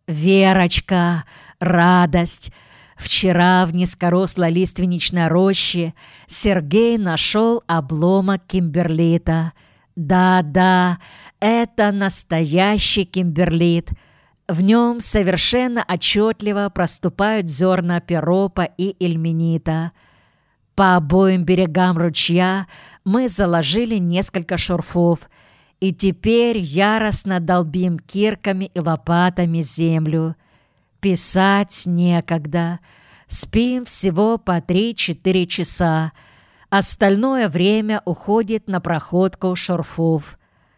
Верочка, радость! Вчера в низкорослой лиственничной роще Сергей нашел обломок кимберлита. Да, это настоящий кимберлит. В нем совершенно отчетливо проступают зерна пиропа и эльменита. По обоим берегам ручья мы заложили несколько шурфов, и теперь яростно долбим кирками и лопатами землю. Писать некогда. Спим всего по 3-4 часа. Остальное время уходит на проходку шурфов.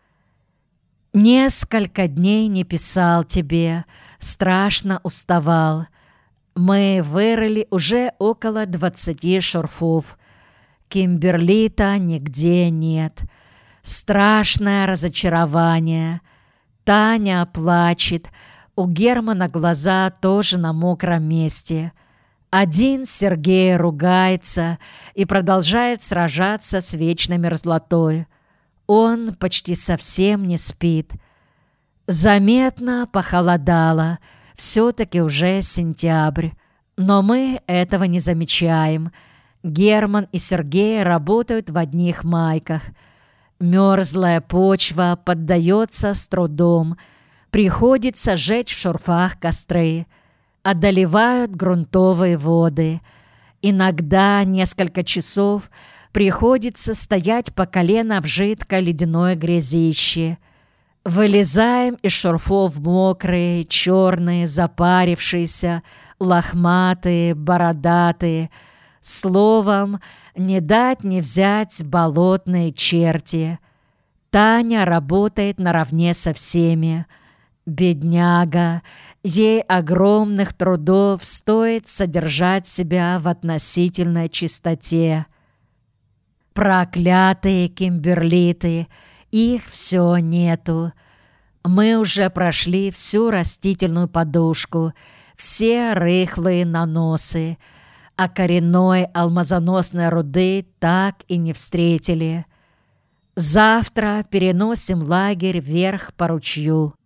Несколько дней не писал тебе, страшно уставал. Мы вырыли уже около 20 шурфов. Кимберлита нигде нет. Страшное разочарование. Таня плачет. У Германа глаза тоже на мокром месте. Один Сергей ругается и продолжает сражаться с вечной мерзлотой. Он почти совсем не спит. Заметно похолодало. Все-таки уже сентябрь. Но мы этого не замечаем. Герман и Сергей работают в одних майках. Мерзлая почва поддается с трудом. Приходится жечь в шурфах костры. Одолевают грунтовые воды. Иногда несколько часов приходится стоять по колено в жидкой ледяной грязище. Вылезаем из шурфов мокрые, черные, запарившиеся, лохматые, бородатые. Словом, не дать не взять болотные черти. Таня работает наравне со всеми. Бедняга, ей огромных трудов стоит содержать себя в относительной чистоте. Проклятые кимберлиты, их все нету. Мы уже прошли всю растительную подушку, все рыхлые наносы, а коренной алмазоносной руды так и не встретили. Завтра переносим лагерь вверх по ручью.